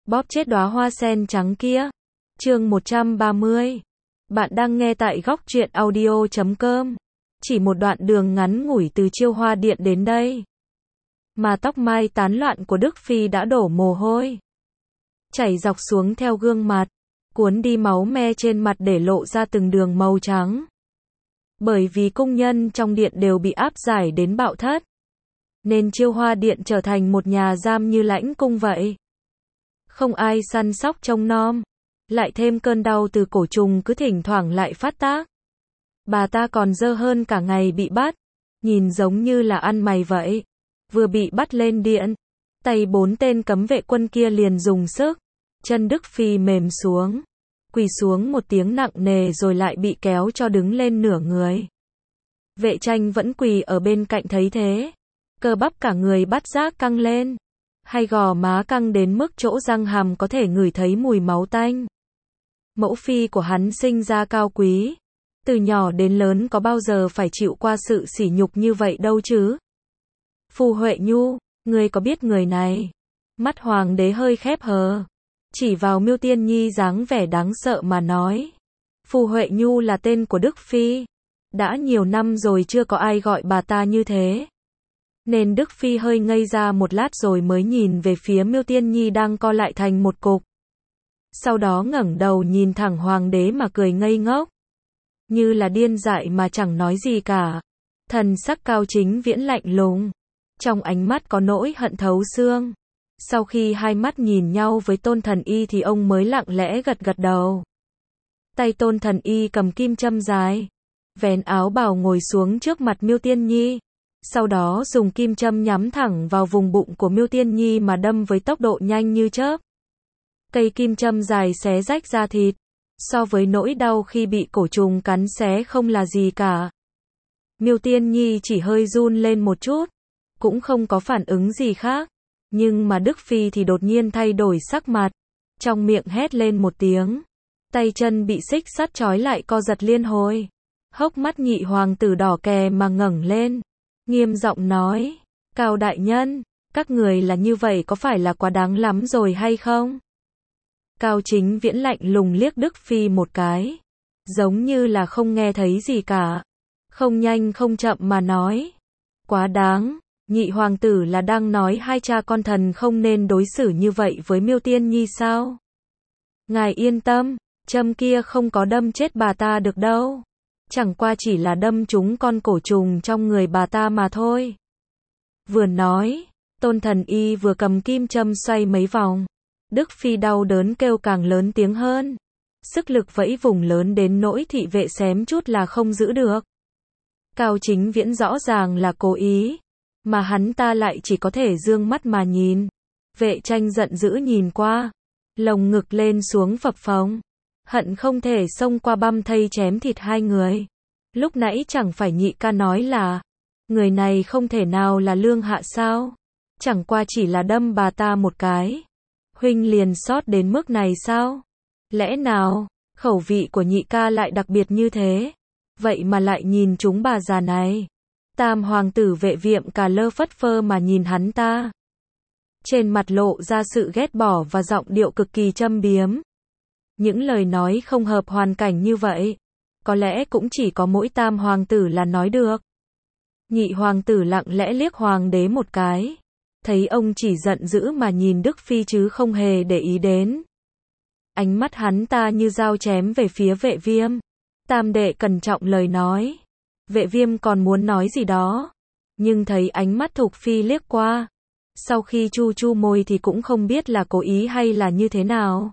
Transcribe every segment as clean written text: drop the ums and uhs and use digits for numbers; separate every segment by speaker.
Speaker 1: bóp chết đóa hoa sen trắng kia. Chương 130. Bạn đang nghe tại góc truyện audio.com. Chỉ một đoạn đường ngắn ngủi từ Chiêu Hoa Điện đến đây, mà tóc mai tán loạn của Đức Phi đã đổ mồ hôi, chảy dọc xuống theo gương mặt, cuốn đi máu me trên mặt để lộ ra từng đường màu trắng. Bởi vì cung nhân trong điện đều bị áp giải đến Bạo Thất, nên Chiêu Hoa Điện trở thành một nhà giam như lãnh cung vậy. Không ai săn sóc trông nom, lại thêm cơn đau từ cổ trùng cứ thỉnh thoảng lại phát tác. Bà ta còn dơ hơn cả ngày bị bắt, nhìn giống như là ăn mày vậy. Vừa bị bắt lên điện, tay 4 tên cấm vệ quân kia liền dùng sức, chân Đức Phi mềm xuống, quỳ xuống một tiếng nặng nề rồi lại bị kéo cho đứng lên nửa người. Vệ Tranh vẫn quỳ ở bên cạnh thấy thế, cơ bắp cả người bắt giác căng lên, hay gò má căng đến mức chỗ răng hàm có thể ngửi thấy mùi máu tanh. Mẫu phi của hắn sinh ra cao quý, từ nhỏ đến lớn có bao giờ phải chịu qua sự sỉ nhục như vậy đâu chứ. Phù Huệ Nhu, ngươi có biết người này? Mắt hoàng đế hơi khép hờ, chỉ vào Miêu Tiên Nhi dáng vẻ đáng sợ mà nói. Phù Huệ Nhu là tên của Đức Phi. Đã nhiều năm rồi chưa có ai gọi bà ta như thế. Nên Đức Phi hơi ngây ra một lát rồi mới nhìn về phía Miêu Tiên Nhi đang co lại thành một cục. Sau đó ngẩng đầu nhìn thẳng hoàng đế mà cười ngây ngốc, như là điên dại mà chẳng nói gì cả. Thần sắc Cao Chính Viễn lạnh lùng, trong ánh mắt có nỗi hận thấu xương. Sau khi hai mắt nhìn nhau với Tôn Thần Y thì ông mới lặng lẽ gật gật đầu. Tay Tôn Thần Y cầm kim châm dài, vén áo bào ngồi xuống trước mặt Miêu Tiên Nhi. Sau đó dùng kim châm nhắm thẳng vào vùng bụng của Miêu Tiên Nhi mà đâm với tốc độ nhanh như chớp. Cây kim châm dài xé rách da thịt, so với nỗi đau khi bị cổ trùng cắn xé không là gì cả. Miêu Tiên Nhi chỉ hơi run lên một chút, cũng không có phản ứng gì khác. Nhưng mà Đức Phi thì đột nhiên thay đổi sắc mặt, trong miệng hét lên một tiếng. Tay chân bị xích sắt trói lại co giật liên hồi. Hốc mắt nhị hoàng tử đỏ kè mà ngẩng lên, nghiêm giọng nói, Cao đại nhân, các người là như vậy có phải là quá đáng lắm rồi hay không? Cao Chính Viễn lạnh lùng liếc Đức Phi một cái, giống như là không nghe thấy gì cả. Không nhanh không chậm mà nói, quá đáng, nhị hoàng tử là đang nói hai cha con thần không nên đối xử như vậy với Miêu Tiên Nhi sao? Ngài yên tâm, châm kia không có đâm chết bà ta được đâu. Chẳng qua chỉ là đâm trúng con cổ trùng trong người bà ta mà thôi. Vừa nói, Tôn Thần Y vừa cầm kim châm xoay mấy vòng. Đức Phi đau đớn kêu càng lớn tiếng hơn. Sức lực vẫy vùng lớn đến nỗi thị vệ xém chút là không giữ được. Cao Chính Viễn rõ ràng là cố ý, mà hắn ta lại chỉ có thể dương mắt mà nhìn. Vệ Tranh giận dữ nhìn qua, lồng ngực lên xuống phập phồng, hận không thể xông qua băm thây chém thịt hai người. Lúc nãy chẳng phải nhị ca nói là, người này không thể nào là lương hạ sao? Chẳng qua chỉ là đâm bà ta một cái, huynh liền sót đến mức này sao? Lẽ nào, khẩu vị của nhị ca lại đặc biệt như thế? Vậy mà lại nhìn chúng bà già này. Tam hoàng tử Vệ Việm cả lơ phất phơ mà nhìn hắn ta, trên mặt lộ ra sự ghét bỏ và giọng điệu cực kỳ châm biếm. Những lời nói không hợp hoàn cảnh như vậy, có lẽ cũng chỉ có mỗi tam hoàng tử là nói được. Nhị hoàng tử lặng lẽ liếc hoàng đế một cái, thấy ông chỉ giận dữ mà nhìn Đức Phi chứ không hề để ý đến. Ánh mắt hắn ta như dao chém về phía Vệ Viêm. Tam đệ cẩn trọng lời nói. Vệ Viêm còn muốn nói gì đó, nhưng thấy ánh mắt Thục Phi liếc qua, sau khi chu chu môi thì cũng không biết là cố ý hay là như thế nào.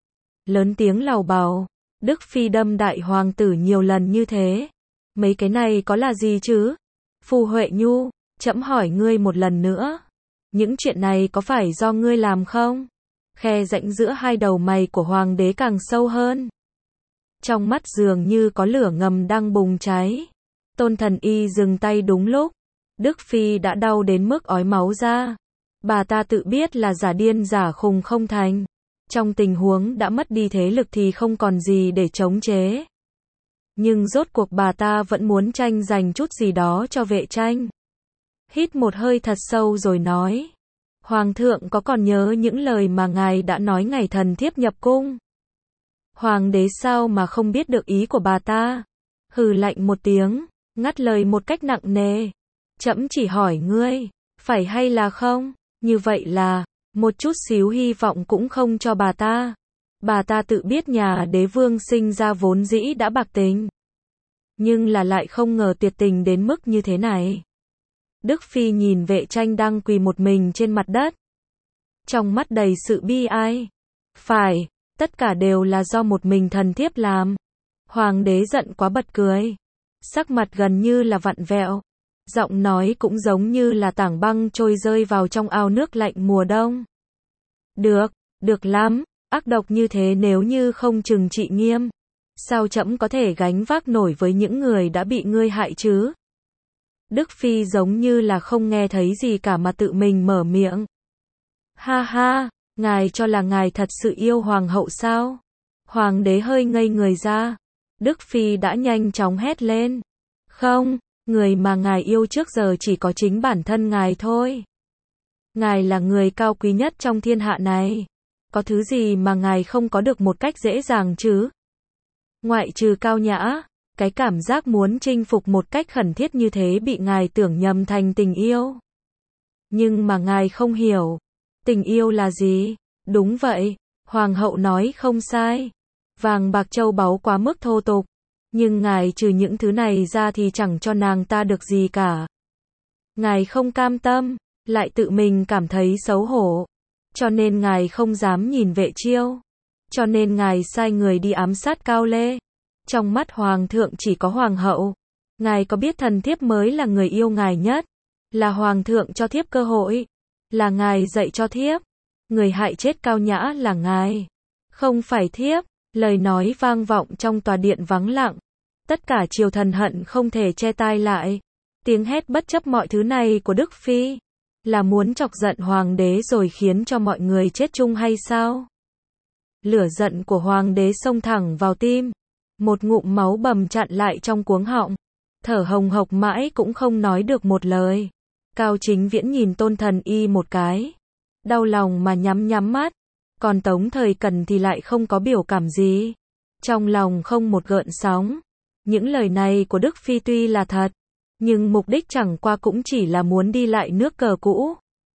Speaker 1: Lớn tiếng lầu bầu, Đức Phi đâm đại hoàng tử nhiều lần như thế, mấy cái này có là gì chứ? Phù Huệ Nhu, trẫm hỏi ngươi một lần nữa, những chuyện này có phải do ngươi làm không? Khe rãnh giữa hai đầu mày của hoàng đế càng sâu hơn, trong mắt dường như có lửa ngầm đang bùng cháy. Tôn Thần Y dừng tay đúng lúc, Đức Phi đã đau đến mức ói máu ra. Bà ta tự biết là giả điên giả khùng không thành. Trong tình huống đã mất đi thế lực thì không còn gì để chống chế. Nhưng rốt cuộc bà ta vẫn muốn tranh giành chút gì đó cho Vệ Tranh. Hít một hơi thật sâu rồi nói, Hoàng thượng có còn nhớ những lời mà ngài đã nói ngày thần thiếp nhập cung? Hoàng đế sao mà không biết được ý của bà ta? Hừ lạnh một tiếng, ngắt lời một cách nặng nề. Trẫm chỉ hỏi ngươi, phải hay là không? Như vậy là, một chút xíu hy vọng cũng không cho bà ta. Bà ta tự biết nhà đế vương sinh ra vốn dĩ đã bạc tình. Nhưng là lại không ngờ tuyệt tình đến mức như thế này. Đức Phi nhìn Vệ Tranh đang quỳ một mình trên mặt đất. Trong mắt đầy sự bi ai. Phải, tất cả đều là do một mình thần thiếp làm. Hoàng đế giận quá bật cười. Sắc mặt gần như là vặn vẹo. Giọng nói cũng giống như là tảng băng trôi rơi vào trong ao nước lạnh mùa đông. Được lắm, ác độc như thế nếu như không trừng trị nghiêm. Sao trẫm có thể gánh vác nổi với những người đã bị ngươi hại chứ? Đức Phi giống như là không nghe thấy gì cả mà tự mình mở miệng. Ha ha, ngài cho là ngài thật sự yêu hoàng hậu sao? Hoàng đế hơi ngây người ra. Đức Phi đã nhanh chóng hét lên. Không, người mà ngài yêu trước giờ chỉ có chính bản thân ngài thôi. Ngài là người cao quý nhất trong thiên hạ này. Có thứ gì mà ngài không có được một cách dễ dàng chứ? Ngoại trừ cao nhã, cái cảm giác muốn chinh phục một cách khẩn thiết như thế bị ngài tưởng nhầm thành tình yêu. Nhưng mà ngài không hiểu. Tình yêu là gì? Đúng vậy, hoàng hậu nói không sai. Vàng bạc châu báu quá mức thô tục. Nhưng ngài trừ những thứ này ra thì chẳng cho nàng ta được gì cả. Ngài không cam tâm, lại tự mình cảm thấy xấu hổ. Cho nên ngài không dám nhìn Vệ Chiêu. Cho nên ngài sai người đi ám sát Cao Lê. Trong mắt hoàng thượng chỉ có hoàng hậu. Ngài có biết thần thiếp mới là người yêu ngài nhất? Là hoàng thượng cho thiếp cơ hội. Là ngài dạy cho thiếp. Người hại chết Cao Nhã là ngài. Không phải thiếp. Lời nói vang vọng trong tòa điện vắng lặng. Tất cả triều thần hận không thể che tai lại. Tiếng hét bất chấp mọi thứ này của Đức Phi. Là muốn chọc giận hoàng đế rồi khiến cho mọi người chết chung hay sao? Lửa giận của hoàng đế xông thẳng vào tim. Một ngụm máu bầm chặn lại trong cuống họng. Thở hồng hộc mãi cũng không nói được một lời. Cao Chính Viễn nhìn Tôn Thần Y một cái. Đau lòng mà nhắm mắt. Còn Tống Thời Cần thì lại không có biểu cảm gì. Trong lòng không một gợn sóng. Những lời này của Đức Phi tuy là thật. Nhưng mục đích chẳng qua cũng chỉ là muốn đi lại nước cờ cũ.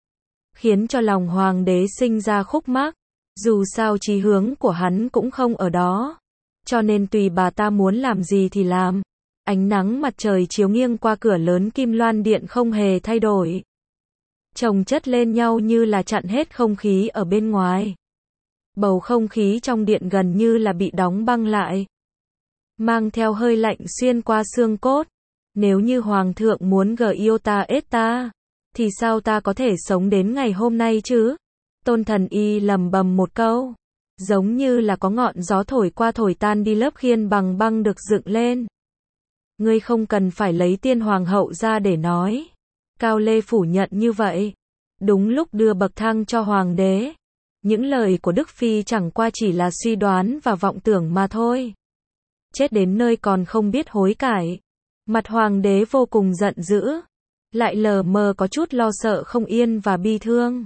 Speaker 1: Khiến cho lòng hoàng đế sinh ra khúc mắc. Dù sao chí hướng của hắn cũng không ở đó. Cho nên tùy bà ta muốn làm gì thì làm. Ánh nắng mặt trời chiếu nghiêng qua cửa lớn Kim Loan Điện không hề thay đổi. Chồng chất lên nhau như là chặn hết không khí ở bên ngoài. Bầu không khí trong điện gần như là bị đóng băng lại. Mang theo hơi lạnh xuyên qua xương cốt. Nếu như hoàng thượng muốn yêu ta ết ta, thì sao ta có thể sống đến ngày hôm nay chứ? Tôn Thần Y lầm bầm một câu. Giống như là có ngọn gió thổi qua thổi tan đi lớp khiên bằng băng được dựng lên. Ngươi không cần phải lấy tiên hoàng hậu ra để nói. Cao Lê phủ nhận như vậy. Đúng lúc đưa bậc thang cho hoàng đế. Những lời của Đức Phi chẳng qua chỉ là suy đoán và vọng tưởng mà thôi. Chết đến nơi còn không biết hối cải. Mặt hoàng đế vô cùng giận dữ. Lại lờ mờ có chút lo sợ không yên và bi thương.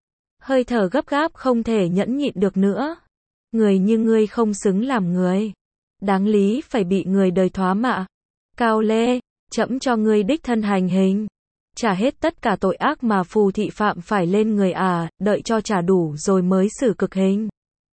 Speaker 1: Hơi thở gấp gáp không thể nhẫn nhịn được nữa. Người như ngươi không xứng làm người. Đáng lý phải bị người đời thoá mạ. Cao Lê, trẫm cho ngươi đích thân hành hình. Trả hết tất cả tội ác mà phù thị phạm phải lên người đợi cho trả đủ rồi mới xử cực hình.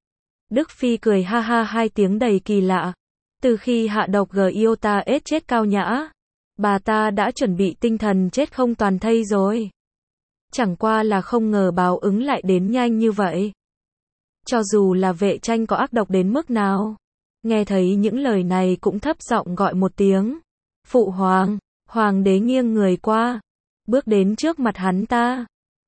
Speaker 1: Đức Phi cười ha ha hai tiếng đầy kỳ lạ. Từ khi hạ độc yêu ta ết chết Cao Nhã, bà ta đã chuẩn bị tinh thần chết không toàn thây rồi. Chẳng qua là không ngờ báo ứng lại đến nhanh như vậy. Cho dù là Vệ Tranh có ác độc đến mức nào, nghe thấy những lời này cũng thấp giọng gọi một tiếng. Phụ hoàng, hoàng đế nghiêng người qua, bước đến trước mặt hắn ta.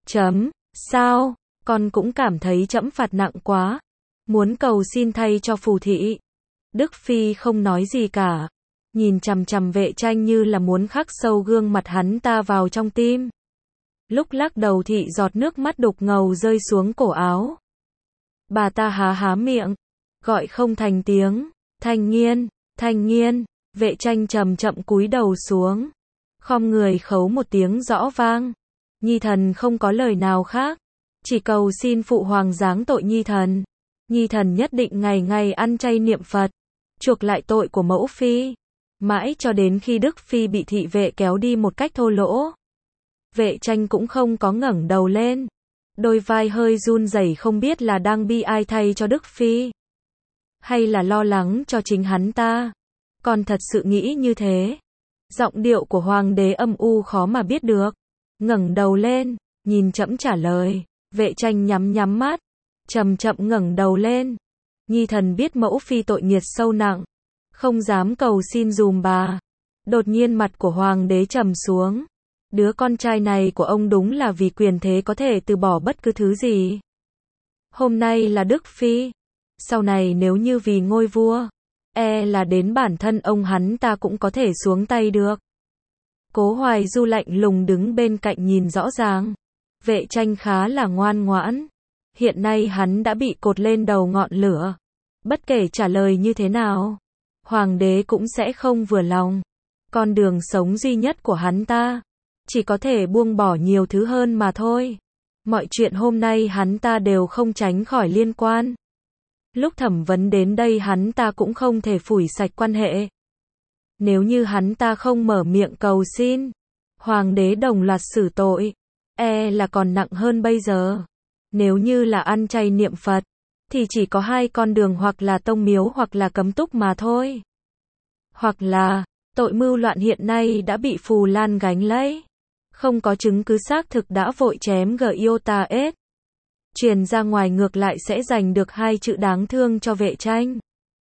Speaker 1: Sao, con cũng cảm thấy trẫm phạt nặng quá, muốn cầu xin thay cho phù thị. Đức Phi không nói gì cả, nhìn chằm chằm Vệ Tranh như là muốn khắc sâu gương mặt hắn ta vào trong tim. Lúc lắc đầu thì giọt nước mắt đục ngầu rơi xuống cổ áo. Bà ta há miệng, gọi không thành tiếng. Thanh Nghiên. Vệ Tranh chậm chậm cúi đầu xuống, khom người khấu một tiếng rõ vang. Nhi thần không có lời nào khác. chỉ cầu xin phụ hoàng giáng tội nhi thần. Nhi thần nhất định ngày ngày ăn chay niệm Phật, chuộc lại tội của mẫu phi. Mãi cho đến khi Đức Phi bị thị vệ kéo đi một cách thô lỗ. Vệ Tranh cũng không có ngẩng đầu lên. Đôi vai hơi run rẩy, không biết là đang bi ai thay cho Đức Phi, hay là lo lắng cho chính hắn ta. Còn thật sự nghĩ như thế. Giọng điệu của hoàng đế âm u khó mà biết được. Ngẩng đầu lên, nhìn trẫm trả lời. Vệ Tranh nhắm mắt, chậm chậm ngẩng đầu lên. Nhi thần biết mẫu phi tội nghiệt sâu nặng, không dám cầu xin dùm bà. Đột nhiên mặt của hoàng đế trầm xuống. Đứa con trai này của ông đúng là vì quyền thế có thể từ bỏ bất cứ thứ gì. Hôm nay là Đức Phi, sau này nếu như vì ngôi vua, là đến bản thân ông hắn ta cũng có thể xuống tay được. Cố Hoài Du lạnh lùng đứng bên cạnh nhìn rõ ràng. Vệ Tranh khá là ngoan ngoãn. Hiện nay hắn đã bị cột lên đầu ngọn lửa. Bất kể trả lời như thế nào, hoàng đế cũng sẽ không vừa lòng. Con đường sống duy nhất của hắn ta, chỉ có thể buông bỏ nhiều thứ hơn mà thôi. Mọi chuyện hôm nay hắn ta đều không tránh khỏi liên quan. Lúc thẩm vấn đến đây hắn ta cũng không thể phủi sạch quan hệ. Nếu như hắn ta không mở miệng cầu xin, hoàng đế đồng loạt xử tội, là còn nặng hơn bây giờ. Nếu như là ăn chay niệm Phật, thì chỉ có hai con đường, hoặc là tông miếu hoặc là cấm túc mà thôi. Hoặc là, tội mưu loạn hiện nay đã bị Phù Lan gánh lấy. Không có chứng cứ xác thực đã vội chém Giota-S. Truyền ra ngoài ngược lại sẽ giành được hai chữ đáng thương cho Vệ Tranh.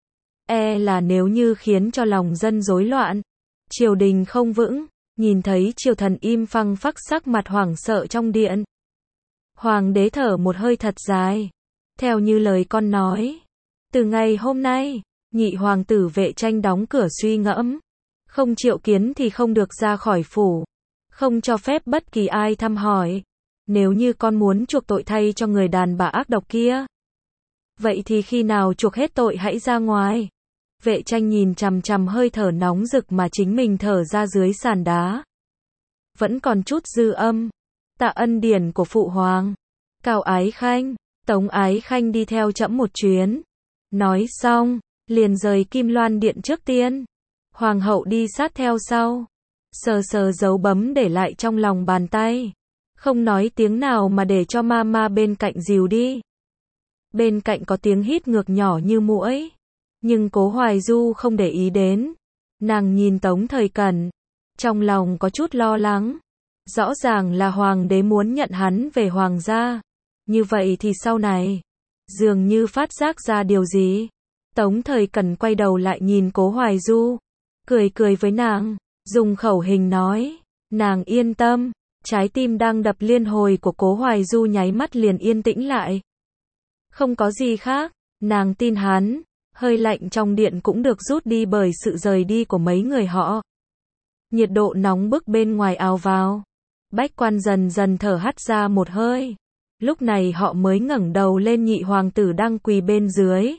Speaker 1: Là nếu như khiến cho lòng dân rối loạn, triều đình không vững, nhìn thấy triều thần im phăng phắc sắc mặt hoảng sợ trong điện. Hoàng đế thở một hơi thật dài. Theo như lời con nói, từ ngày hôm nay, nhị hoàng tử Vệ Tranh đóng cửa suy ngẫm. Không triệu kiến thì không được ra khỏi phủ. Không cho phép bất kỳ ai thăm hỏi. Nếu như con muốn chuộc tội thay cho người đàn bà ác độc kia, vậy thì khi nào chuộc hết tội hãy ra ngoài. Vệ Tranh nhìn chằm chằm hơi thở nóng rực mà chính mình thở ra dưới sàn đá. Vẫn còn chút dư âm. Tạ ân điển của phụ hoàng. Cao Ái Khanh, Tống Ái Khanh đi theo trẫm một chuyến. Nói xong, liền rời Kim Loan điện trước tiên. Hoàng hậu đi sát theo sau. Sờ sờ dấu bấm để lại trong lòng bàn tay. Không nói tiếng nào mà để cho mama bên cạnh dìu đi. Bên cạnh có tiếng hít ngược nhỏ như muỗi. Nhưng Cố Hoài Du không để ý đến. Nàng nhìn Tống Thời Cẩn. Trong lòng có chút lo lắng. Rõ ràng là hoàng đế muốn nhận hắn về hoàng gia. Như vậy thì sau này, dường như phát giác ra điều gì. Tống Thời Cẩn quay đầu lại nhìn Cố Hoài Du. Cười với nàng. Dùng khẩu hình nói. Nàng yên tâm. Trái tim đang đập liên hồi của Cố Hoài Du nháy mắt liền yên tĩnh lại. Không có gì khác. Nàng tin hắn. Hơi lạnh trong điện cũng được rút đi bởi sự rời đi của mấy người họ. Nhiệt độ nóng bức bên ngoài ào vào. Bách quan dần dần thở hắt ra một hơi. Lúc này họ mới ngẩng đầu lên nhị hoàng tử đang quỳ bên dưới.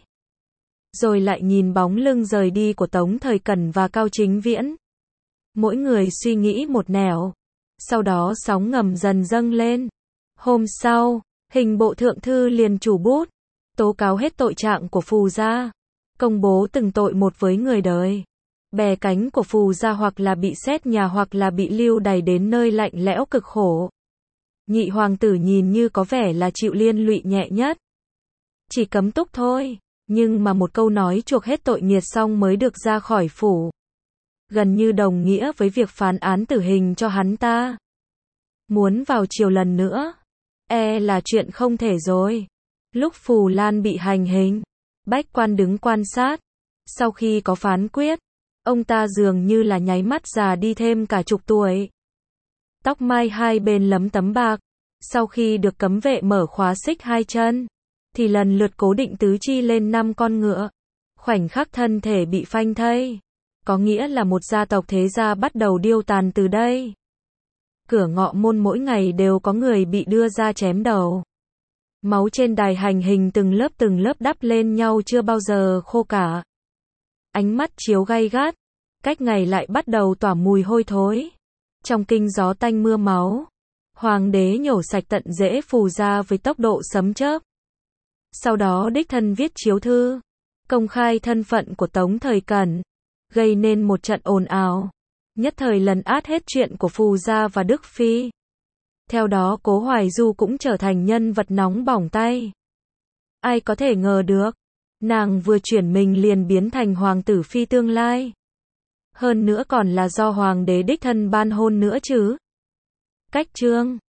Speaker 1: Rồi lại nhìn bóng lưng rời đi của Tống Thời Cẩn và Cao Chính Viễn. Mỗi người suy nghĩ một nẻo. Sau đó sóng ngầm dần dâng lên. Hôm sau, hình bộ thượng thư liền chủ bút. Tố cáo hết tội trạng của Phù gia. Công bố từng tội một với người đời. Bè cánh của Phù gia hoặc là bị xét nhà hoặc là bị lưu đày đến nơi lạnh lẽo cực khổ. Nhị hoàng tử nhìn như có vẻ là chịu liên lụy nhẹ nhất. Chỉ cấm túc thôi. Nhưng mà một câu nói chuộc hết tội nghiệt xong mới được ra khỏi phủ. Gần như đồng nghĩa với việc phán án tử hình cho hắn ta. Muốn vào triều lần nữa, là chuyện không thể rồi. Lúc Phù Lan bị hành hình, bách quan đứng quan sát. Sau khi có phán quyết, ông ta dường như là nháy mắt già đi thêm cả chục tuổi. Tóc mai hai bên lấm tấm bạc. Sau khi được cấm vệ mở khóa xích hai chân, thì lần lượt cố định tứ chi lên 5 con ngựa. Khoảnh khắc thân thể bị phanh thây. Có nghĩa là một gia tộc thế gia bắt đầu điêu tàn từ đây. Cửa ngọ môn mỗi ngày đều có người bị đưa ra chém đầu. Máu trên đài hành hình từng lớp đắp lên nhau chưa bao giờ khô cả. Ánh mắt chiếu gay gắt. Cách ngày lại bắt đầu tỏa mùi hôi thối. Trong kinh gió tanh mưa máu. Hoàng đế nhổ sạch tận rễ Phù Gia với tốc độ sấm chớp. Sau đó đích thân viết chiếu thư, công khai thân phận của Tống Thời Cẩn, gây nên một trận ồn ào, nhất thời lấn át hết chuyện của Phù Gia và Đức Phi. Theo đó Cố Hoài Du cũng trở thành nhân vật nóng bỏng tay. Ai có thể ngờ được, nàng vừa chuyển mình liền biến thành hoàng tử phi tương lai. Hơn nữa còn là do hoàng đế đích thân ban hôn nữa chứ. Cách chương